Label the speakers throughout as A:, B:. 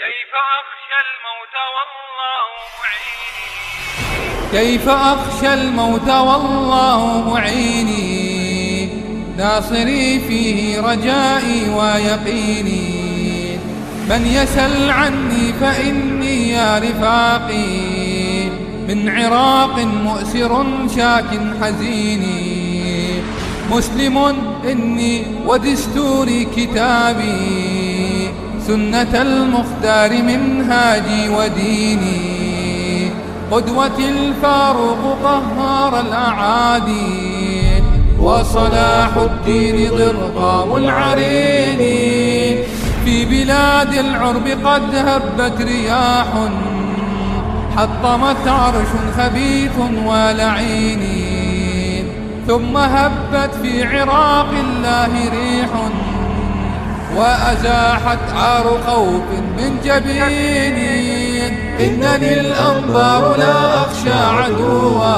A: كيف أخشى الموت والله معيني،
B: كيف أخشى الموت والله معيني، ناصري فيه رجائي ويقيني. من يسل عني فإني يا رفاقي من عراق مؤسر شاك حزيني. مسلم إني ودستوري كتابي، سنة المختار منهاجي وديني. قدوتي الفاروق قهار الأعادي، وصلاح الدين ضرغام العريني. في بلاد العرب قد هبت رياح، حطمت عرش خبيث ولعين. ثم هبت في عراق الله ريح، وأزاحت عار خوف من جبين. إنني الأنبار لا أخشى عدوا،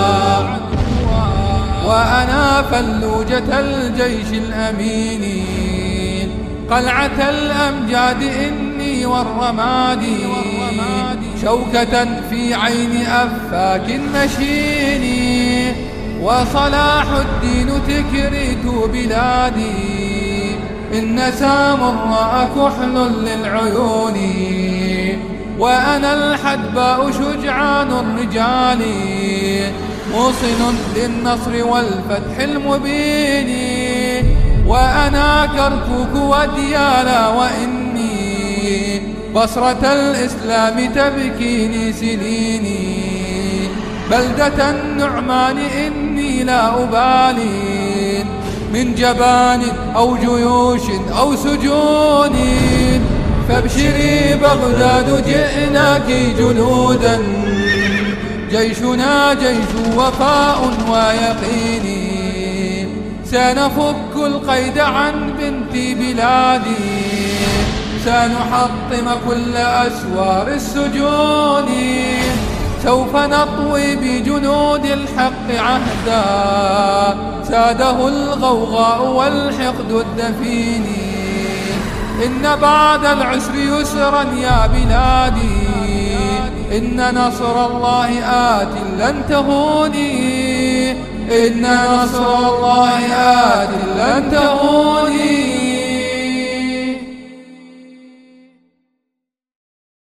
B: وأنا فلوجة الجيش الأمين. قلعة الأمجاد إني والرماد، شوكة في عين أفاك مشين. وصلاح الدين تكريت بلادي، إن سامراء كحل للعيون. وأنا الحدباء شجعان الرجال، موصل للنصر والفتح المبين. وأنا كركوك وديالا، وإني بصرة الإسلام تبكيني سنيني. بلدة النعمان إني لا أبالي، من جبان أو جيوش أو سجون. فابشري بغداد جئناك جنودا، جيشنا جيش وفاء ويقين. سنفك القيد عن بنت بلادي، سنحطم كل أسوار السجون. سوف نطوي بجنود الحق عهدا، ساده الغوغاء والحقد الدفين. إن بعد العسر يسرا يا بلادي، إن نصر الله آت لن تهوني. إن نصر الله آت لن تهوني.